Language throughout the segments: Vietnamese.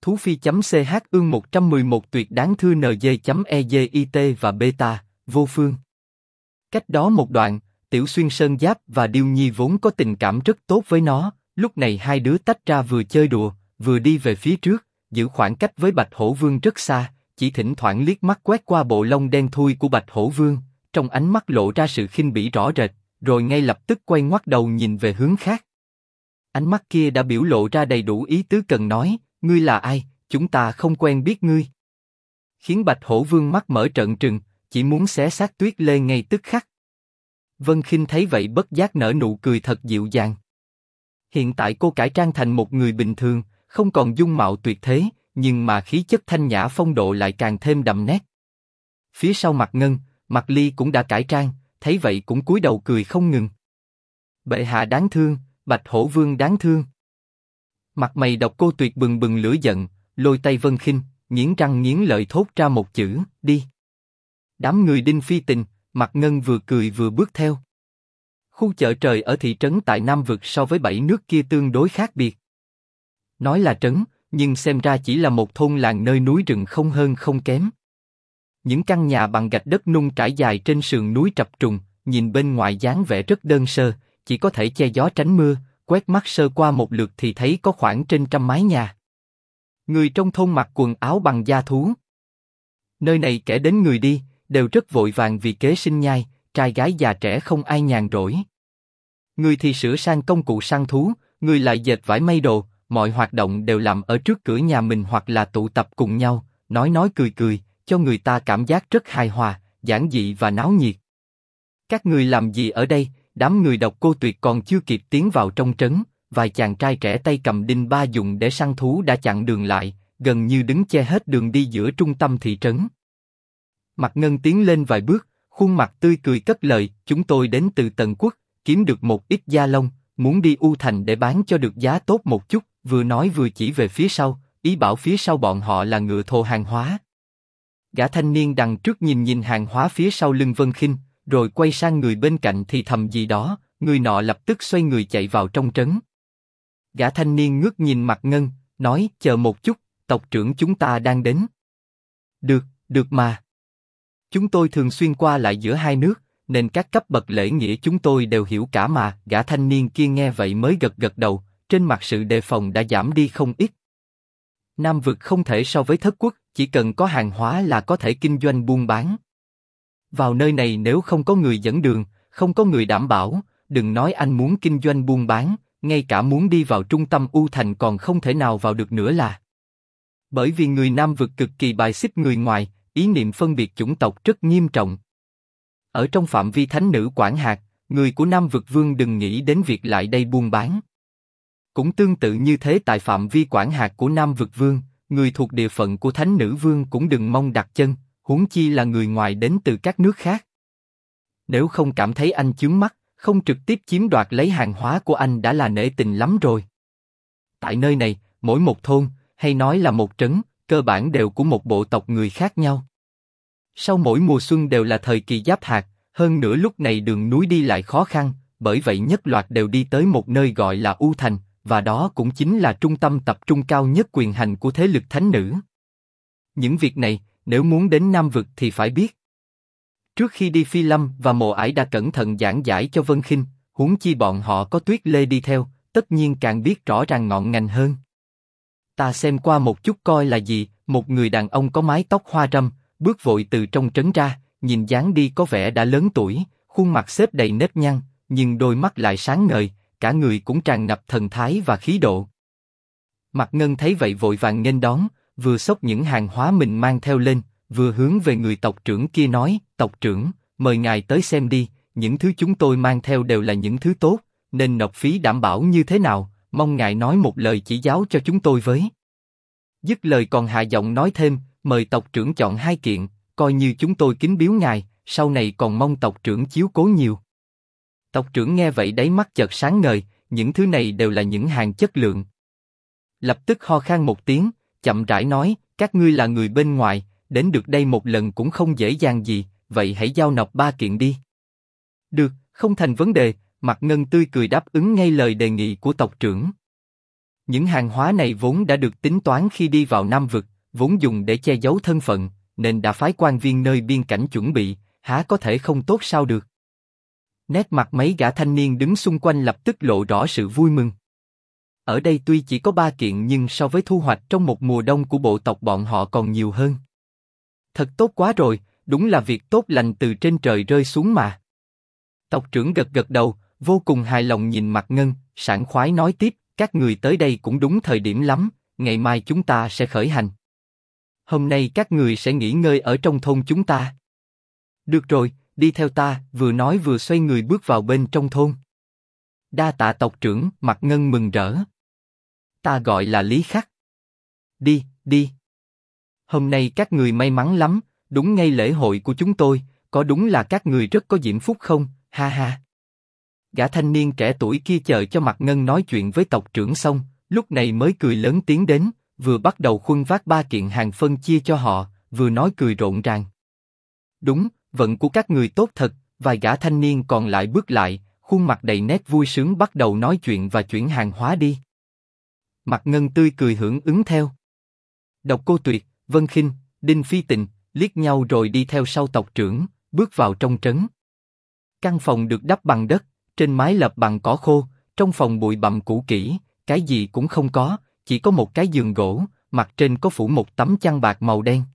Thú Phi.ch ương 111 tuyệt đáng thư NG.EGIT và beta, vô phương. Cách đó một đoạn, Tiểu Xuyên Sơn Giáp và Điêu Nhi vốn có tình cảm rất tốt với nó, lúc này hai đứa tách ra vừa chơi đùa, vừa đi về phía trước, giữ khoảng cách với Bạch Hổ Vương rất xa, chỉ thỉnh thoảng liếc mắt quét qua bộ lông đen thui của Bạch Hổ Vương, trong ánh mắt lộ ra sự khinh bỉ rõ rệt, rồi ngay lập tức quay ngoắt đầu nhìn về hướng khác. Ánh mắt kia đã biểu lộ ra đầy đủ ý tứ cần nói, ngươi là ai, chúng ta không quen biết ngươi. Khiến Bạch Hổ Vương mắt mở trợn trừng, chỉ muốn xé xác Tuyết Lê ngay tức khắc. Vân Khinh thấy vậy bất giác nở nụ cười thật dịu dàng. Hiện tại cô cải trang thành một người bình thường, không còn dung mạo tuyệt thế, nhưng mà khí chất thanh nhã phong độ lại càng thêm đậm nét. Phía sau Mạc Ngân, Mạc Ly cũng đã cải trang, thấy vậy cũng cúi đầu cười không ngừng. Bệ hạ đáng thương, Bạch Hổ Vương đáng thương. Mặt mày độc cô Tuyệt bừng bừng lửa giận, lôi tay Vân Khinh, nghiến răng nghiến lợi thốt ra một chữ, đi. Đám người Đinh Phi Tình, Mạc Ngân vừa cười vừa bước theo. Khu chợ trời ở thị trấn tại Nam Vực so với 7 nước kia tương đối khác biệt. Nói là trấn, nhưng xem ra chỉ là một thôn làng nơi núi rừng không hơn không kém. Những căn nhà bằng gạch đất nung trải dài trên sườn núi trập trùng, nhìn bên ngoài dáng vẻ rất đơn sơ, chỉ có thể che gió tránh mưa, quét mắt sơ qua một lượt thì thấy có khoảng trên 100 mái nhà. Người trong thôn mặc quần áo bằng da thú. Nơi này kẻ đến người đi, đều rất vội vàng vì kế sinh nhai, trai gái già trẻ không ai nhàn rỗi. Người thì sửa sang công cụ săn thú, người lại dệt vải may đồ, mọi hoạt động đều làm ở trước cửa nhà mình hoặc là tụ tập cùng nhau, nói cười cười, cho người ta cảm giác rất hài hòa, giản dị và náo nhiệt. Các người làm gì ở đây? Đám người Độc Cô Tuyệt còn chưa kịp tiến vào trong trấn, vài chàng trai trẻ tay cầm đinh ba dùng để săn thú đã chặn đường lại, gần như đứng che hết đường đi giữa trung tâm thị trấn. Mạc Ngân tiến lên vài bước, khuôn mặt tươi cười cất lời, chúng tôi đến từ Tần Quốc, kiếm được một ít da lông, muốn đi U Thành để bán cho được giá tốt một chút, vừa nói vừa chỉ về phía sau, ý bảo phía sau bọn họ là ngựa thồ hàng hóa. Gã thanh niên đằng trước nhìn hàng hóa phía sau lưng Vân Khinh, rồi quay sang người bên cạnh thì thầm gì đó, người nọ lập tức xoay người chạy vào trong trấn. Gã thanh niên ngước nhìn Mạc Ngân, nói, chờ một chút, tộc trưởng chúng ta đang đến. Được mà. Chúng tôi thường xuyên qua lại giữa hai nước, nên các cấp bậc lễ nghĩa chúng tôi đều hiểu cả mà. Gã thanh niên kia nghe vậy mới gật đầu, trên mặt sự đề phòng đã giảm đi không ít. Nam Vực không thể so với Thất Quốc, chỉ cần có hàng hóa là có thể kinh doanh buôn bán. Vào nơi này nếu không có người dẫn đường, không có người đảm bảo, đừng nói anh muốn kinh doanh buôn bán, ngay cả muốn đi vào trung tâm U Thành còn không thể nào vào được nữa là. Bởi vì người Nam Vực cực kỳ bài xích người ngoài, ý niệm phân biệt chủng tộc rất nghiêm trọng. Ở trong phạm vi thánh nữ quản hạt, người của Nam Vực Vương đừng nghĩ đến việc lại đây buôn bán. Cũng tương tự như thế tại phạm vi quản hạt của Nam Vực Vương, người thuộc địa phận của Thánh Nữ Vương cũng đừng mong đặt chân, huống chi là người ngoài đến từ các nước khác. Nếu không cảm thấy anh chướng mắt, không trực tiếp chiếm đoạt lấy hàng hóa của anh đã là nể tình lắm rồi. Tại nơi này, mỗi một thôn, hay nói là một trấn, cơ bản đều của một bộ tộc người khác nhau. Sau mỗi mùa xuân đều là thời kỳ giáp hạt, hơn nữa lúc này đường núi đi lại khó khăn, bởi vậy nhất loạt đều đi tới một nơi gọi là U Thành, và đó cũng chính là trung tâm tập trung cao nhất quyền hành của thế lực thánh nữ. Những việc này, nếu muốn đến Nam Vực thì phải biết. Trước khi đi Phi Lâm và Mộ Ải đã cẩn thận giảng giải cho Vân Khinh, huống chi bọn họ có Tuyết Lê đi theo, tất nhiên càng biết rõ ràng ngọn ngành hơn. Ta xem qua một chút coi là gì, một người đàn ông có mái tóc hoa râm, bước vội từ trong trấn ra, nhìn dáng đi có vẻ đã lớn tuổi, khuôn mặt xếp đầy nếp nhăn, nhưng đôi mắt lại sáng ngời, cả người cũng tràn ngập thần thái và khí độ. Mạc Ngân thấy vậy vội vàng nghênh đón, vừa xốc những hàng hóa mình mang theo lên, vừa hướng về người tộc trưởng kia nói, tộc trưởng, mời ngài tới xem đi, những thứ chúng tôi mang theo đều là những thứ tốt, nên nộp phí đảm bảo như thế nào, mong ngài nói một lời chỉ giáo cho chúng tôi với. Dứt lời còn hạ giọng nói thêm, mời tộc trưởng chọn 2 kiện, coi như chúng tôi kính biếu ngài, sau này còn mong tộc trưởng chiếu cố nhiều. Tộc trưởng nghe vậy đáy mắt chợt sáng ngời, những thứ này đều là những hàng chất lượng. Lập tức ho khan một tiếng, chậm rãi nói, các ngươi là người bên ngoài, đến được đây một lần cũng không dễ dàng gì, vậy hãy giao nộp 3 kiện đi. Được, không thành vấn đề, Mạc Ngân tươi cười đáp ứng ngay lời đề nghị của tộc trưởng. Những hàng hóa này vốn đã được tính toán khi đi vào Nam Vực, vốn dùng để che giấu thân phận, nên đã phái quan viên nơi biên cảnh chuẩn bị, há có thể không tốt sao được. Nét mặt mấy gã thanh niên đứng xung quanh lập tức lộ rõ sự vui mừng. Ở đây tuy chỉ có 3 kiện nhưng so với thu hoạch trong một mùa đông của bộ tộc bọn họ còn nhiều hơn. Thật tốt quá rồi, đúng là việc tốt lành từ trên trời rơi xuống mà. Tộc trưởng gật gật đầu, vô cùng hài lòng nhìn Mạc Ngân, sảng khoái nói tiếp, các người tới đây cũng đúng thời điểm lắm, ngày mai chúng ta sẽ khởi hành. Hôm nay các người sẽ nghỉ ngơi ở trong thôn chúng ta. Được rồi, đi theo ta, vừa nói vừa xoay người bước vào bên trong thôn. Đa tạ tộc trưởng, Mạc Ngân mừng rỡ. Ta gọi là Lý Khắc. Đi, đi. Hôm nay các người may mắn lắm, đúng ngay lễ hội của chúng tôi, có đúng là các người rất có diễm phúc không, ha ha. Gã thanh niên trẻ tuổi kia chờ cho Mạc Ngân nói chuyện với tộc trưởng xong, lúc này mới cười lớn tiến đến, vừa bắt đầu khuân vác 3 kiện hàng phân chia cho họ, vừa nói cười rộn ràng. Đúng, vận của các người tốt thật, vài gã thanh niên còn lại bước lại, khuôn mặt đầy nét vui sướng bắt đầu nói chuyện và chuyển hàng hóa đi. Mạc Ngân tươi cười hưởng ứng theo. Độc Cô Tuyệt, Vân Khinh, Đinh Phi Tình liếc nhau rồi đi theo sau tộc trưởng, bước vào trong trấn. Căn phòng được đắp bằng đất, trên mái lợp bằng cỏ khô, trong phòng bụi bặm cũ kỹ, cái gì cũng không có, chỉ có một cái giường gỗ, mặt trên có phủ một tấm chăn bạc màu đen.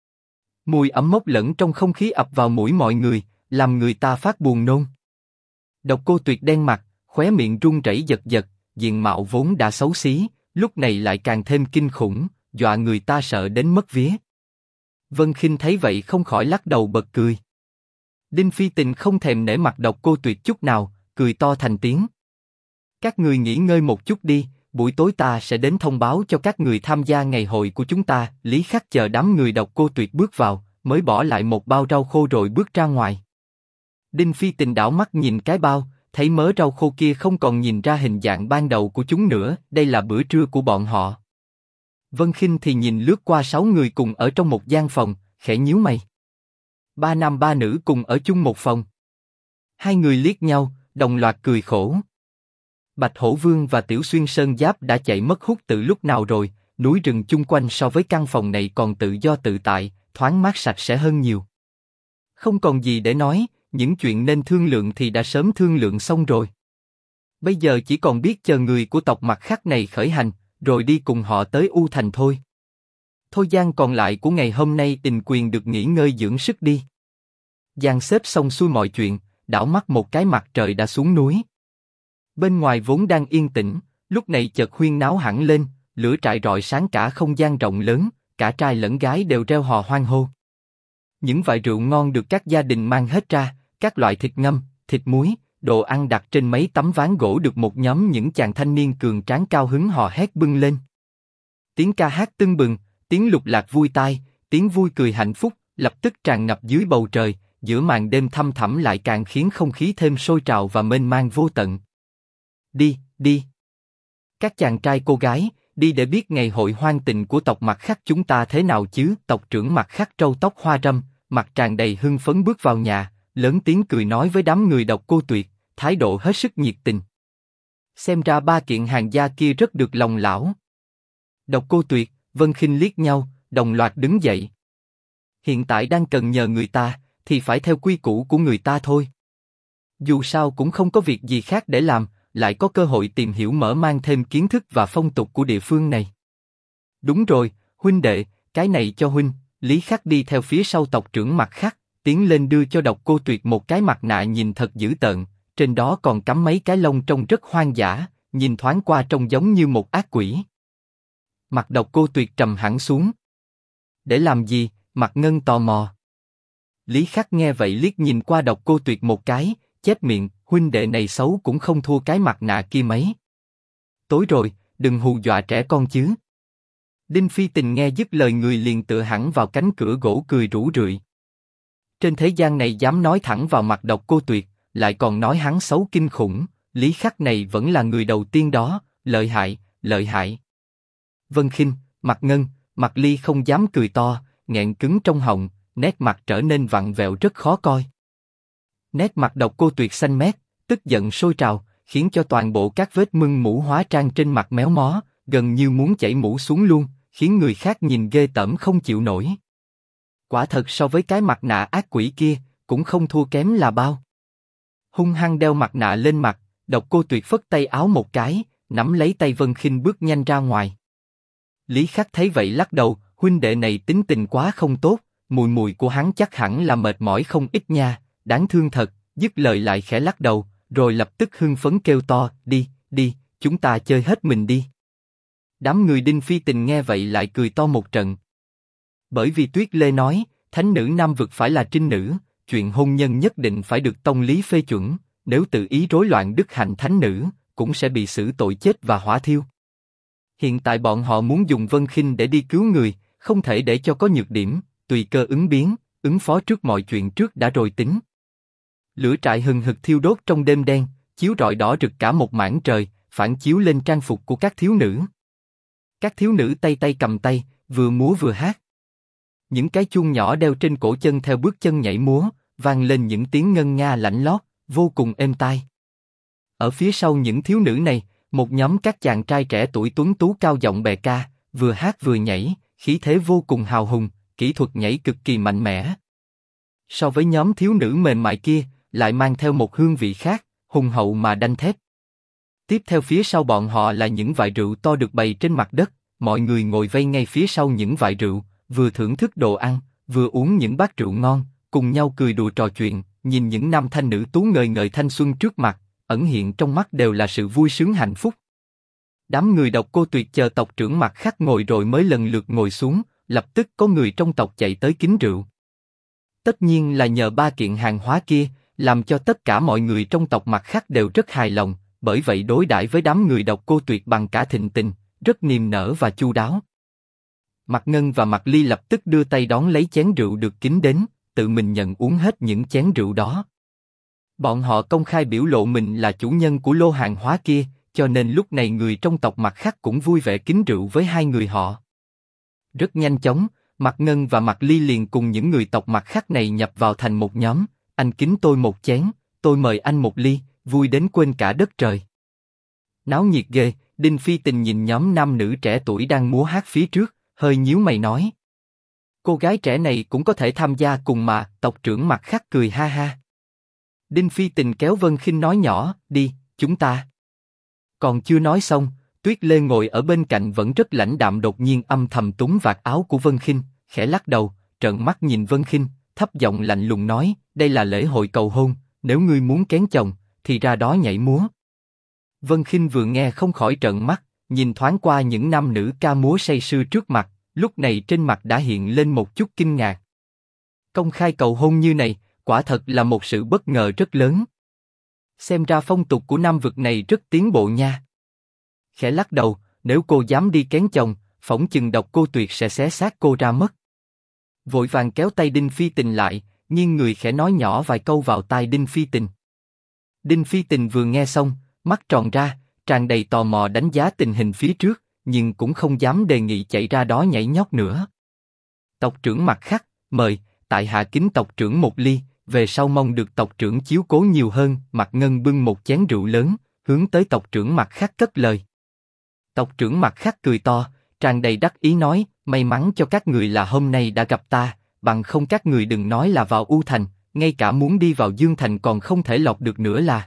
Mùi ẩm mốc lẫn trong không khí ập vào mũi mọi người, làm người ta phát buồn nôn. Độc Cô Tuyệt đen mặt, khóe miệng run rẩy giật giật, diện mạo vốn đã xấu xí, lúc này lại càng thêm kinh khủng, dọa người ta sợ đến mất vía. Vân Khinh thấy vậy không khỏi lắc đầu bật cười. Đinh Phi Tình không thèm nể mặt Độc Cô Tuyệt chút nào, cười to thành tiếng. Các người nghỉ ngơi một chút đi, buổi tối ta sẽ đến thông báo cho các người tham gia ngày hội của chúng ta. Lý Khắc chờ đám người Độc Cô Tuyệt bước vào, mới bỏ lại một bao rau khô rồi bước ra ngoài. Đinh Phi Tình đảo mắt nhìn cái bao, thấy mớ rau khô kia không còn nhìn ra hình dạng ban đầu của chúng nữa, đây là bữa trưa của bọn họ. Vân Khinh thì nhìn lướt qua 6 người cùng ở trong một gian phòng, khẽ nhíu mày. 3 nam 3 nữ cùng ở chung một phòng. Hai người liếc nhau, đồng loạt cười khổ. Bạch Hổ Vương và Tiểu Xuyên Sơn Giáp đã chạy mất hút từ lúc nào rồi, núi rừng chung quanh so với căn phòng này còn tự do tự tại, thoáng mát sạch sẽ hơn nhiều. Không còn gì để nói, những chuyện nên thương lượng thì đã sớm thương lượng xong rồi. Bây giờ chỉ còn biết chờ người của tộc Mặt Khắc này khởi hành, rồi đi cùng họ tới U Thành thôi. Thôi gian còn lại của ngày hôm nay tình quyền được nghỉ ngơi dưỡng sức đi. Dàn xếp xong xuôi mọi chuyện, đảo mắt một cái mặt trời đã xuống núi. Bên ngoài vốn đang yên tĩnh, lúc này chợt huyên náo hẳn lên, lửa trại rọi sáng cả không gian rộng lớn, cả trai lẫn gái đều reo hò hoan hô. Những vại rượu ngon được các gia đình mang hết ra, các loại thịt ngâm, thịt muối, đồ ăn đặt trên mấy tấm ván gỗ được một nhóm những chàng thanh niên cường tráng cao hứng hò hét bưng lên. Tiếng ca hát tưng bừng, tiếng lục lạc vui tai, tiếng vui cười hạnh phúc, lập tức tràn ngập dưới bầu trời, giữa màn đêm thăm thẳm lại càng khiến không khí thêm sôi trào và mênh mang vô tận. Đi, đi. Các chàng trai cô gái, đi để biết ngày hội hoan tình của tộc Mặt Khắc chúng ta thế nào chứ. Tộc trưởng Mặt Khắc râu tóc hoa râm, mặt tràn đầy hưng phấn bước vào nhà, lớn tiếng cười nói với đám người Độc Cô Tuyệt, thái độ hết sức nhiệt tình. Xem ra 3 kiện hàng gia kia rất được lòng lão. Độc Cô Tuyệt, Vân Khinh liếc nhau, đồng loạt đứng dậy. Hiện tại đang cần nhờ người ta, thì phải theo quy củ của người ta thôi. Dù sao cũng không có việc gì khác để làm, lại có cơ hội tìm hiểu mở mang thêm kiến thức và phong tục của địa phương này. Đúng rồi, huynh đệ, cái này cho huynh. Lý Khắc đi theo phía sau tộc trưởng Mặt Khắc, tiến lên đưa cho Độc Cô Tuyệt một cái mặt nạ nhìn thật dữ tợn, trên đó còn cắm mấy cái lông trông rất hoang dã, nhìn thoáng qua trông giống như một ác quỷ. Mặt Độc Cô Tuyệt trầm hẳn xuống. Để làm gì? Mạc Ngân tò mò. Lý Khắc nghe vậy liếc nhìn qua Độc Cô Tuyệt một cái, chép miệng, huynh đệ này xấu cũng không thua cái mặt nạ kia mấy. Tối rồi, đừng hù dọa trẻ con chứ. Đinh Phi Tình nghe dứt lời người liền tựa hẳn vào cánh cửa gỗ cười rủ rượi. Trên thế gian này dám nói thẳng vào mặt Độc Cô Tuyệt, lại còn nói hắn xấu kinh khủng, Lý Khắc này vẫn là người đầu tiên đó, lợi hại, lợi hại. Vân Khinh, Mạc Ngân, Mạc Ly không dám cười to, nghẹn cứng trong họng, nét mặt trở nên vặn vẹo rất khó coi. Nét mặt Độc Cô Tuyệt xanh mét, tức giận sôi trào, khiến cho toàn bộ các vết mưng mủ hóa trang trên mặt méo mó, gần như muốn chảy mũ xuống luôn, khiến người khác nhìn ghê tởm không chịu nổi. Quả thật so với cái mặt nạ ác quỷ kia, cũng không thua kém là bao. Hung hăng đeo mặt nạ lên mặt, Độc Cô Tuyệt phất tay áo một cái, nắm lấy tay Vân Khinh bước nhanh ra ngoài. Lý Khắc thấy vậy lắc đầu, huynh đệ này tính tình quá không tốt, mùi mùi của hắn chắc hẳn là mệt mỏi không ít nha, đáng thương thật. Dứt lời lại khẽ lắc đầu, rồi lập tức hưng phấn kêu to, đi, đi, chúng ta chơi hết mình đi. Đám người Đinh Phi Tình nghe vậy lại cười to một trận. Bởi vì Tuyết Lê nói, thánh nữ Nam vực phải là trinh nữ, chuyện hôn nhân nhất định phải được tông lý phê chuẩn, nếu tự ý rối loạn đức hạnh thánh nữ, cũng sẽ bị xử tội chết và hỏa thiêu. Hiện tại bọn họ muốn dùng Vân Khinh để đi cứu người, không thể để cho có nhược điểm, tùy cơ ứng biến, ứng phó trước mọi chuyện trước đã rồi tính. Lửa trại hừng hực thiêu đốt trong đêm đen, chiếu rọi đỏ rực cả một mảng trời, phản chiếu lên trang phục của các thiếu nữ. Các thiếu nữ tay tay cầm tay, vừa múa vừa hát. Những cái chuông nhỏ đeo trên cổ chân theo bước chân nhảy múa, vang lên những tiếng ngân nga lạnh lót, vô cùng êm tai. Ở phía sau những thiếu nữ này, một nhóm các chàng trai trẻ tuổi tuấn tú cao giọng bè ca, vừa hát vừa nhảy, khí thế vô cùng hào hùng, kỹ thuật nhảy cực kỳ mạnh mẽ. So với nhóm thiếu nữ mềm mại kia, lại mang theo một hương vị khác, hùng hậu mà đanh thép. Tiếp theo phía sau bọn họ là những vại rượu to được bày trên mặt đất, mọi người ngồi vây ngay phía sau những vại rượu, vừa thưởng thức đồ ăn, vừa uống những bát rượu ngon, cùng nhau cười đùa trò chuyện, nhìn những nam thanh nữ tú ngời ngời thanh xuân trước mặt, ẩn hiện trong mắt đều là sự vui sướng hạnh phúc. Đám người Độc Cô Tuyệt chờ tộc trưởng Mặt Khắc ngồi rồi mới lần lượt ngồi xuống, lập tức có người trong tộc chạy tới kính rượu. Tất nhiên là nhờ ba kiện hàng hóa kia, làm cho tất cả mọi người trong tộc Mặt Khắc đều rất hài lòng, bởi vậy đối đãi với đám người Độc Cô Tuyệt bằng cả thịnh tình, rất niềm nở và chu đáo. Mạc Ngân và Mạc Ly lập tức đưa tay đón lấy chén rượu được kính đến, tự mình nhận uống hết những chén rượu đó. Bọn họ công khai biểu lộ mình là chủ nhân của lô hàng hóa kia, cho nên lúc này người trong tộc Mạc Khắc cũng vui vẻ kính rượu với hai người họ. Rất nhanh chóng, Mạc Ngân và Mạc Ly liền cùng những người tộc Mạc Khắc này nhập vào thành một nhóm, anh kính tôi một chén, tôi mời anh một ly, vui đến quên cả đất trời. Náo nhiệt ghê, Đinh Phi Tình nhìn nhóm nam nữ trẻ tuổi đang múa hát phía trước, hơi nhíu mày nói. Cô gái trẻ này cũng có thể tham gia cùng mà, tộc trưởng Mạc Khắc cười ha ha. Đinh Phi Tình kéo Vân Khinh nói nhỏ, đi, chúng ta. Còn chưa nói xong, Tuyết Lê ngồi ở bên cạnh vẫn rất lãnh đạm đột nhiên âm thầm túm vạt áo của Vân Khinh, khẽ lắc đầu, trợn mắt nhìn Vân Khinh, thấp giọng lạnh lùng nói, đây là lễ hội cầu hôn, nếu ngươi muốn kén chồng, thì ra đó nhảy múa. Vân Khinh vừa nghe không khỏi trợn mắt, nhìn thoáng qua những nam nữ ca múa say sưa trước mặt, lúc này trên mặt đã hiện lên một chút kinh ngạc. Công khai cầu hôn như này, quả thật là một sự bất ngờ rất lớn. Xem ra phong tục của Nam vực này rất tiến bộ nha. Khẽ lắc đầu, nếu cô dám đi kén chồng, phỏng chừng Độc Cô Tuyệt sẽ xé xác cô ra mất. Vội vàng kéo tay Đinh Phi Tình lại, nhưng người khẽ nói nhỏ vài câu vào tai Đinh Phi Tình. Đinh Phi Tình vừa nghe xong, mắt tròn ra, tràn đầy tò mò đánh giá tình hình phía trước, nhưng cũng không dám đề nghị chạy ra đó nhảy nhót nữa. Tộc trưởng Mặt Khắc, mời, tại hạ kính tộc trưởng một ly, về sau mong được tộc trưởng chiếu cố nhiều hơn. Mạc Ngân bưng một chén rượu lớn, hướng tới tộc trưởng Mặt Khắc cất lời. Tộc trưởng Mặt Khắc cười to, tràn đầy đắc ý nói, may mắn cho các người là hôm nay đã gặp ta, bằng không các người đừng nói là vào U Thành, ngay cả muốn đi vào Dương Thành còn không thể lọt được nữa là.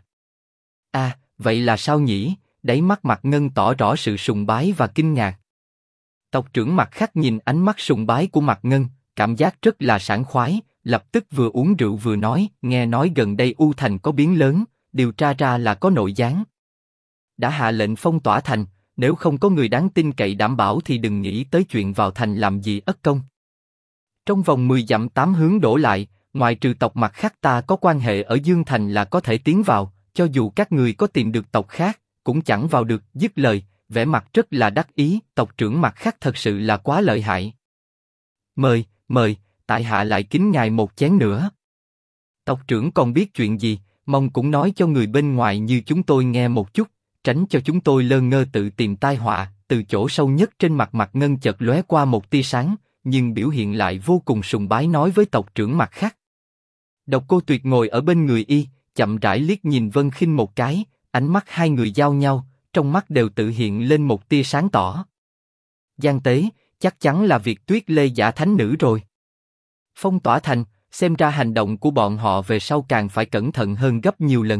À, vậy là sao nhỉ? Đáy mắt Mạc Ngân tỏ rõ sự sùng bái và kinh ngạc. Tộc trưởng Mặt Khắc nhìn ánh mắt sùng bái của Mạc Ngân, cảm giác rất là sảng khoái, lập tức vừa uống rượu vừa nói, nghe nói gần đây U Thành có biến lớn, điều tra ra là có nội gián. Đã hạ lệnh phong tỏa thành, nếu không có người đáng tin cậy đảm bảo thì đừng nghĩ tới chuyện vào thành làm gì ất công. Trong vòng 10 dặm 8 hướng đổ lại, ngoài trừ tộc Mặt Khắc ta có quan hệ ở Dương Thành là có thể tiến vào, cho dù các người có tìm được tộc khác, cũng chẳng vào được. Dứt lời, vẻ mặt rất là đắc ý, tộc trưởng Mặt Khắc thật sự là quá lợi hại. Mời, mời, tại hạ lại kính ngài một chén nữa. Tộc trưởng còn biết chuyện gì, mong cũng nói cho người bên ngoài như chúng tôi nghe một chút, tránh cho chúng tôi lơ ngơ tự tìm tai họa. Từ chỗ sâu nhất trên mặt Mạc Ngân chợt lóe qua một tia sáng, nhưng biểu hiện lại vô cùng sùng bái nói với tộc trưởng Mặt Khắc. Độc Cô Tuyệt ngồi ở bên người y, chậm rãi liếc nhìn Vân Khinh một cái, ánh mắt hai người giao nhau, trong mắt đều tự hiện lên một tia sáng tỏ. Giang Tế, chắc chắn là việc Tuyết Lê giả thánh nữ rồi. Phong tỏa thành, xem ra hành động của bọn họ về sau càng phải cẩn thận hơn gấp nhiều lần.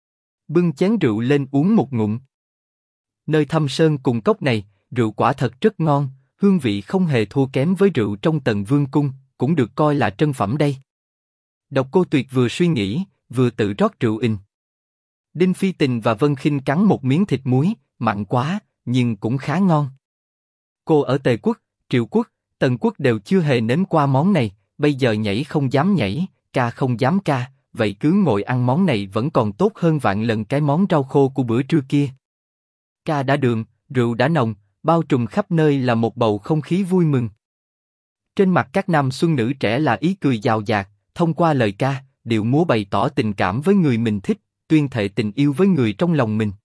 Bưng chén rượu lên uống một ngụm. Nơi Thâm Sơn cùng cốc này, rượu quả thật rất ngon, hương vị không hề thua kém với rượu trong Tần Vương cung, cũng được coi là trân phẩm đây. Độc Cô Tuyệt vừa suy nghĩ, vừa tự rót rượu in. Đinh Phi Tình và Vân Khinh cắn một miếng thịt muối, mặn quá, nhưng cũng khá ngon. Cô ở Tề quốc, Triệu quốc, Tần quốc đều chưa hề nếm qua món này, bây giờ nhảy không dám nhảy, ca không dám ca, vậy cứ ngồi ăn món này vẫn còn tốt hơn vạn lần cái món rau khô của bữa trưa kia. Ca đã đường, rượu đã nồng, bao trùm khắp nơi là một bầu không khí vui mừng. Trên mặt các nam xuân nữ trẻ là ý cười giàu dạt, thông qua lời ca, điệu múa bày tỏ tình cảm với người mình thích, tuyên thệ tình yêu với người trong lòng mình.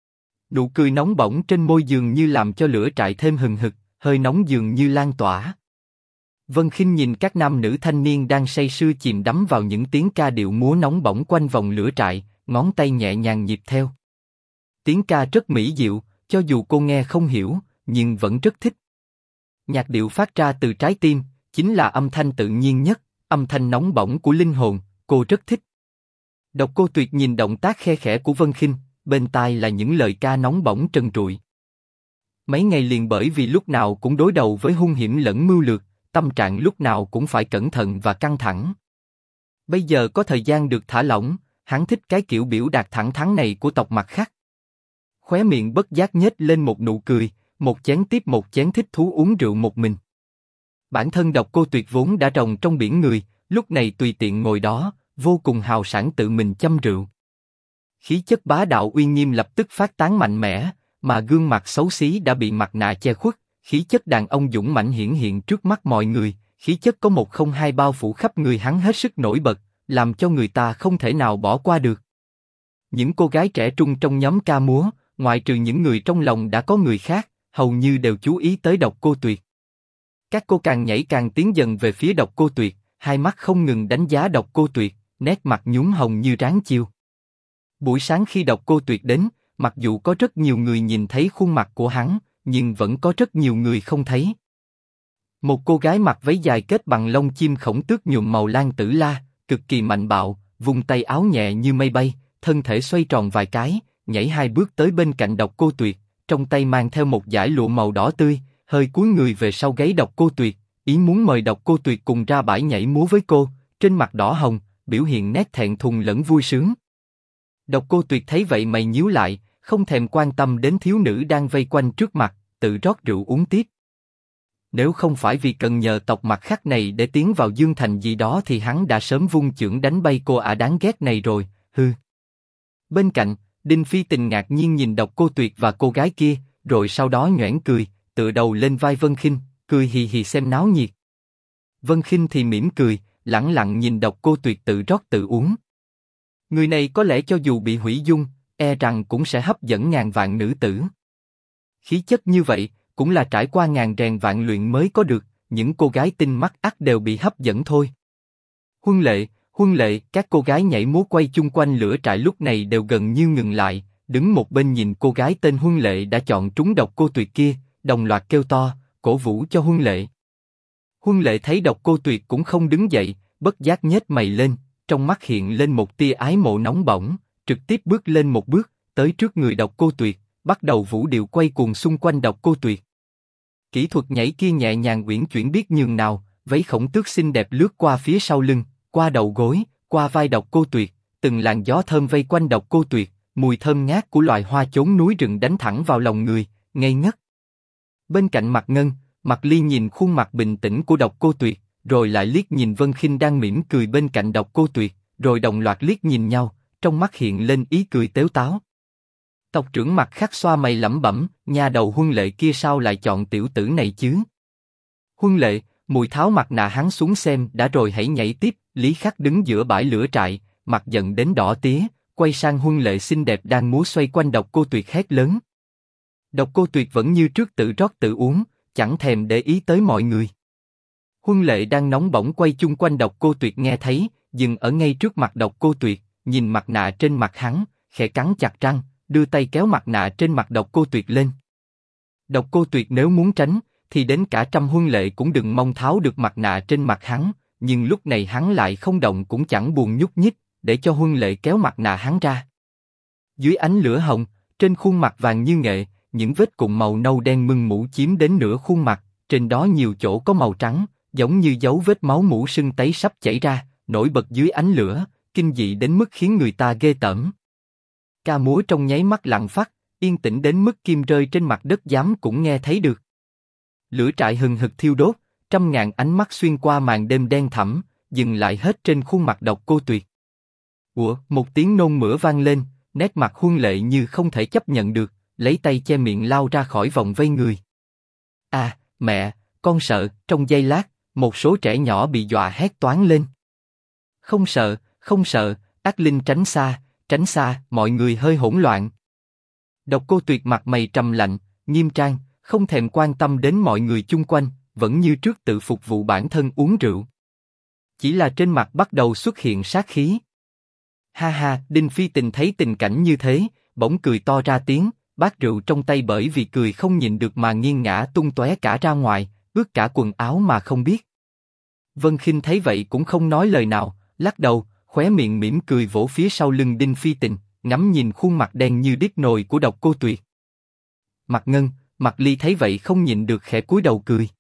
Nụ cười nóng bỏng trên môi dường như làm cho lửa trại thêm hừng hực, hơi nóng dường như lan tỏa. Vân Khinh nhìn các nam nữ thanh niên đang say sưa chìm đắm vào những tiếng ca điệu múa nóng bỏng quanh vòng lửa trại, ngón tay nhẹ nhàng nhịp theo. Tiếng ca rất mỹ diệu, cho dù cô nghe không hiểu, nhưng vẫn rất thích. Nhạc điệu phát ra từ trái tim, chính là âm thanh tự nhiên nhất, âm thanh nóng bỏng của linh hồn, cô rất thích. Độc Cô Tuyệt nhìn động tác khe khẽ của Vân Khinh, bên tai là những lời ca nóng bỏng trần trụi. Mấy ngày liền bởi vì lúc nào cũng đối đầu với hung hiểm lẫn mưu lược, tâm trạng lúc nào cũng phải cẩn thận và căng thẳng. Bây giờ có thời gian được thả lỏng, hắn thích cái kiểu biểu đạt thẳng thắn này của tộc Mặt Khắc. Khóe miệng bất giác nhếch lên một nụ cười, một chén tiếp một chén thích thú uống rượu một mình. Bản thân Độc Cô Tuyệt vốn đã rồng trong biển người, lúc này tùy tiện ngồi đó, vô cùng hào sảng tự mình châm rượu. Khí chất bá đạo uy nghiêm lập tức phát tán mạnh mẽ, mà gương mặt xấu xí đã bị mặt nạ che khuất, khí chất đàn ông dũng mãnh hiển hiện trước mắt mọi người, khí chất có 102 bao phủ khắp người hắn hết sức nổi bật, làm cho người ta không thể nào bỏ qua được. Những cô gái trẻ trung trong nhóm ca múa, ngoại trừ những người trong lòng đã có người khác, hầu như đều chú ý tới Độc Cô Tuyệt. Các cô càng nhảy càng tiến dần về phía Độc Cô Tuyệt, hai mắt không ngừng đánh giá Độc Cô Tuyệt, nét mặt nhúm hồng như ráng chiêu. Buổi sáng khi Độc Cô Tuyệt đến, mặc dù có rất nhiều người nhìn thấy khuôn mặt của hắn, nhưng vẫn có rất nhiều người không thấy. Một cô gái mặc váy dài kết bằng lông chim khổng tước nhuộm màu lan tử la, cực kỳ mạnh bạo, vung tay áo nhẹ như mây bay, thân thể xoay tròn vài cái, nhảy 2 bước tới bên cạnh Độc Cô Tuyệt, trong tay mang theo một dải lụa màu đỏ tươi, hơi cúi người về sau gáy Độc Cô Tuyệt, ý muốn mời Độc Cô Tuyệt cùng ra bãi nhảy múa với cô, trên mặt đỏ hồng, biểu hiện nét thẹn thùng lẫn vui sướng. Độc Cô Tuyệt thấy vậy mày nhíu lại, không thèm quan tâm đến thiếu nữ đang vây quanh trước mặt, tự rót rượu uống tiếp. Nếu không phải vì cần nhờ tộc Mặt Khắc này để tiến vào Dương Thành gì đó thì hắn đã sớm vung chưởng đánh bay cô ả đáng ghét này rồi, hư. Bên cạnh, Đinh Phi Tình ngạc nhiên nhìn Độc Cô Tuyệt và cô gái kia, rồi sau đó nhoẻn cười, tựa đầu lên vai Vân Khinh, cười hì hì xem náo nhiệt. Vân Khinh thì mỉm cười, lẳng lặng nhìn Độc Cô Tuyệt tự rót tự uống. Người này có lẽ cho dù bị hủy dung, e rằng cũng sẽ hấp dẫn ngàn vạn nữ tử. Khí chất như vậy, cũng là trải qua ngàn rèn vạn luyện mới có được, những cô gái tinh mắt ắt đều bị hấp dẫn thôi. Huân lệ, các cô gái nhảy múa quay chung quanh lửa trại lúc này đều gần như ngừng lại, đứng một bên nhìn cô gái tên Huân Lệ đã chọn trúng Độc Cô Tuyệt kia, đồng loạt kêu to, cổ vũ cho Huân Lệ. Huân Lệ thấy Độc Cô Tuyệt cũng không đứng dậy, bất giác nhếch mày lên, trong mắt hiện lên một tia ái mộ nóng bỏng, trực tiếp bước lên một bước, tới trước người Độc Cô Tuyệt, bắt đầu vũ điệu quay cuồng xung quanh Độc Cô Tuyệt. Kỹ thuật nhảy kia nhẹ nhàng uyển chuyển biết nhường nào, váy khổng tước xinh đẹp lướt qua phía sau lưng, qua đầu gối, qua vai Độc Cô Tuyệt, từng làn gió thơm vây quanh Độc Cô Tuyệt, mùi thơm ngát của loài hoa chốn núi rừng đánh thẳng vào lòng người, ngây ngất. Bên cạnh Mạc Ngân, Mạc Ly nhìn khuôn mặt bình tĩnh của Độc Cô Tuyệt, rồi lại liếc nhìn Vân Khinh đang mỉm cười bên cạnh Độc Cô Tuyệt, rồi đồng loạt liếc nhìn nhau, trong mắt hiện lên ý cười tếu táo. Tộc trưởng Mặt Khắc xoa mày lẩm bẩm, nhà đầu Huân Lệ kia sao lại chọn tiểu tử này chứ? Huân Lệ, mùi tháo mặt nạ hắn xuống xem đã rồi hãy nhảy tiếp. Lý Khắc đứng giữa bãi lửa trại, mặt giận đến đỏ tía, quay sang Huân Lệ xinh đẹp đang múa xoay quanh Độc Cô Tuyệt hét lớn. Độc Cô Tuyệt vẫn như trước tự rót tự uống, chẳng thèm để ý tới mọi người. Huân Lệ đang nóng bỏng quay chung quanh Độc Cô Tuyệt nghe thấy, dừng ở ngay trước mặt Độc Cô Tuyệt, nhìn mặt nạ trên mặt hắn, khẽ cắn chặt răng, đưa tay kéo mặt nạ trên mặt Độc Cô Tuyệt lên. Độc Cô Tuyệt nếu muốn tránh, thì đến cả Trăm Huân Lệ cũng đừng mong tháo được mặt nạ trên mặt hắn, nhưng lúc này hắn lại không động cũng chẳng buồn nhúc nhích, để cho Huân Lệ kéo mặt nạ hắn ra. Dưới ánh lửa hồng, trên khuôn mặt vàng như nghệ, những vết cụm màu nâu đen mưng mủ chiếm đến nửa khuôn mặt, trên đó nhiều chỗ có màu trắng, giống như dấu vết máu mủ sưng tấy sắp chảy ra, nổi bật dưới ánh lửa, kinh dị đến mức khiến người ta ghê tởm. Ca múa trong nháy mắt lặng phắt, yên tĩnh đến mức kim rơi trên mặt đất giám cũng nghe thấy được. Lửa trại hừng hực thiêu đốt, trăm ngàn ánh mắt xuyên qua màn đêm đen thẳm, dừng lại hết trên khuôn mặt Độc Cô Tuyệt. Ủa, một tiếng nôn mửa vang lên, nét mặt Huân Lệ như không thể chấp nhận được, lấy tay che miệng lao ra khỏi vòng vây người. À, mẹ, con sợ. Trong giây lát, một số trẻ nhỏ bị dọa hét toáng lên. Không sợ, không sợ, ác linh tránh xa, mọi người hơi hỗn loạn. Độc Cô Tuyệt mặt mày trầm lạnh, nghiêm trang, không thèm quan tâm đến mọi người chung quanh, vẫn như trước tự phục vụ bản thân uống rượu. Chỉ là trên mặt bắt đầu xuất hiện sát khí. Ha ha, Đinh Phi Tình thấy tình cảnh như thế, bỗng cười to ra tiếng, bát rượu trong tay bởi vì cười không nhịn được mà nghiêng ngã tung tóe cả ra ngoài, ướt cả quần áo mà không biết. Vân Khinh thấy vậy cũng không nói lời nào, lắc đầu, khóe miệng mỉm cười vỗ phía sau lưng Đinh Phi Tình, ngắm nhìn khuôn mặt đen như đít nồi của Độc Cô Tuyệt. Mạc Ngân, Mạc Ly thấy vậy không nhịn được khẽ cúi đầu cười.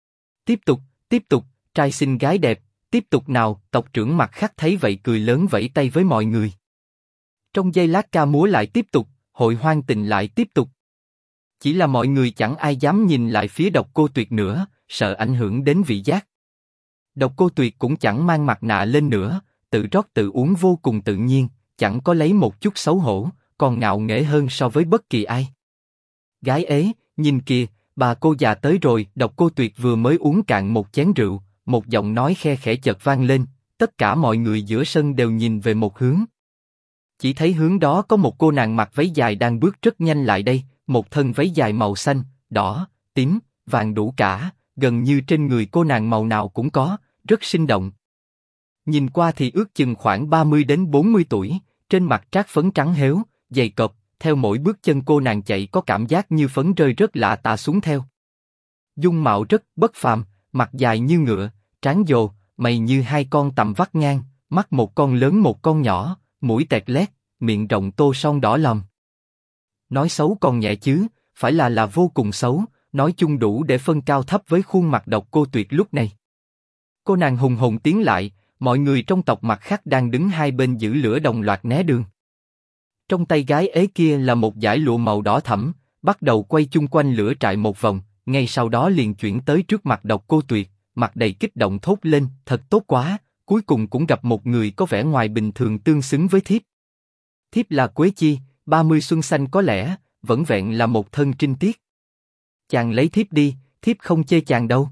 Tiếp tục, trai xinh gái đẹp, tiếp tục nào. Tộc trưởng Mạc Khắc thấy vậy cười lớn vẫy tay với mọi người. Trong giây lát ca múa lại tiếp tục, hội hoan tình lại tiếp tục. Chỉ là mọi người chẳng ai dám nhìn lại phía Độc Cô Tuyệt nữa, sợ ảnh hưởng đến vị giác. Độc Cô Tuyệt cũng chẳng mang mặt nạ lên nữa, tự rót tự uống vô cùng tự nhiên, chẳng có lấy một chút xấu hổ, còn ngạo nghễ hơn so với bất kỳ ai. Gái ế, nhìn kìa, bà cô già tới rồi. Độc Cô Tuyệt vừa mới uống cạn một chén rượu, một giọng nói khe khẽ chợt vang lên, tất cả mọi người giữa sân đều nhìn về một hướng. Chỉ thấy hướng đó có một cô nàng mặc váy dài đang bước rất nhanh lại đây, một thân váy dài màu xanh, đỏ, tím, vàng đủ cả, gần như trên người cô nàng màu nào cũng có, rất sinh động. Nhìn qua thì ước chừng khoảng 30 đến 40 tuổi, trên mặt trát phấn trắng héo, dày cộp, theo mỗi bước chân cô nàng chạy có cảm giác như phấn rơi rất lạ tả xuống theo. Dung mạo rất bất phàm, mặt dài như ngựa, trán dồ, mày như hai con tằm vắt ngang, mắt một con lớn một con nhỏ, mũi tẹt lét, miệng rộng tô son đỏ lòm. Nói xấu còn nhẹ chứ, phải là vô cùng xấu, nói chung đủ để phân cao thấp với khuôn mặt Độc Cô Tuyệt lúc này. Cô nàng hùng hồn tiến lại, mọi người trong tộc Mạc Khắc đang đứng hai bên giữ lửa đồng loạt né đường. Trong tay gái ế kia là một dải lụa màu đỏ thẫm, bắt đầu quay chung quanh lửa trại một vòng, ngay sau đó liền chuyển tới trước mặt Độc Cô Tuyệt, mặt đầy kích động thốt lên, thật tốt quá, cuối cùng cũng gặp một người có vẻ ngoài bình thường tương xứng với thiếp. Thiếp là Quế Chi, 30 xuân xanh có lẽ, vẫn vẹn là một thân trinh tiết. Chàng lấy thiếp đi, thiếp không chê chàng đâu.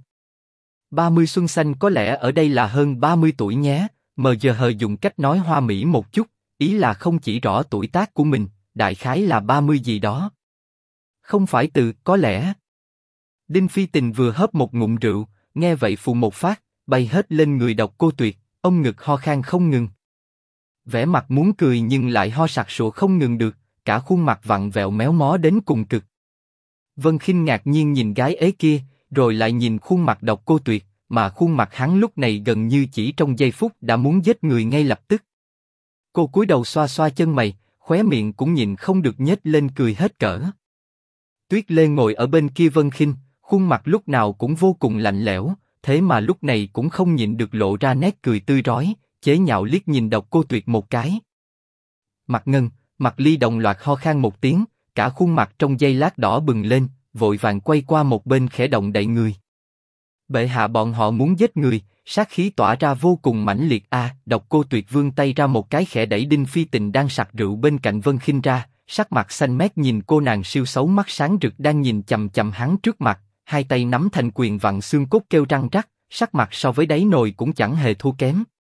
30 xuân xanh có lẽ ở đây là hơn 30 tuổi nhé, mờ giờ hờ dùng cách nói hoa mỹ một chút, ý là không chỉ rõ tuổi tác của mình, đại khái là 30 gì đó. Không phải từ có lẽ. Đinh Phi Tình vừa hớp một ngụm rượu, nghe vậy phù một phát, bay hết lên người Độc Cô Tuyệt, ông ngực ho khan không ngừng. Vẻ mặt muốn cười nhưng lại ho sặc sụa không ngừng được, cả khuôn mặt vặn vẹo méo mó đến cùng cực. Vân Khinh ngạc nhiên nhìn gái ế kia, rồi lại nhìn khuôn mặt Độc Cô Tuyệt, mà khuôn mặt hắn lúc này gần như chỉ trong giây phút đã muốn giết người ngay lập tức. Cô cúi đầu xoa xoa chân mày, khóe miệng cũng nhìn không được nhếch lên cười hết cỡ. Tuyết Lê ngồi ở bên kia Vân Khinh, khuôn mặt lúc nào cũng vô cùng lạnh lẽo, thế mà lúc này cũng không nhịn được lộ ra nét cười tươi rói, chế nhạo liếc nhìn Độc Cô Tuyệt một cái. Mạc Ngân, Mạc Ly đồng loạt ho khan một tiếng, cả khuôn mặt trong giây lát đỏ bừng lên, vội vàng quay qua một bên khẽ động đậy người. Bệ hạ bọn họ muốn giết người, sát khí tỏa ra vô cùng mãnh liệt a. Độc Cô Tuyệt vươn tay ra một cái khẽ đẩy Đinh Phi Tình đang sặc rượu bên cạnh Vân Khinh ra, sắc mặt xanh mét nhìn cô nàng siêu xấu mắt sáng rực đang nhìn chằm chằm hắn trước mặt, hai tay nắm thành quyền vặn xương cốt kêu răng rắc, sắc mặt so với đáy nồi cũng chẳng hề thua kém.